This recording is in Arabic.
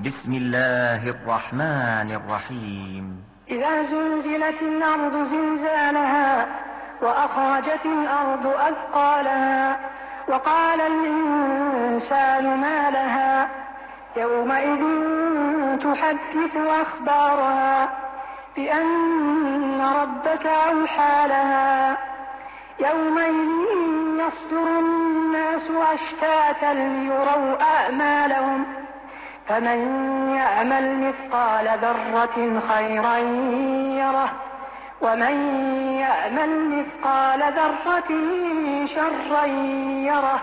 بسم الله الرحمن الرحيم. إذا زلزلت الأرض زلزالها وأخرجت الأرض أثقالها وقال الإنسان ما لها يومئذ تحدث أخبارها بأن ربك أوحى لها يومئذ يصدر الناس أشتاتا ليروا أعمالهم فمن يعمل مثقال ذرة خيرا يره ومن يعمل مثقال ذرة شرا يره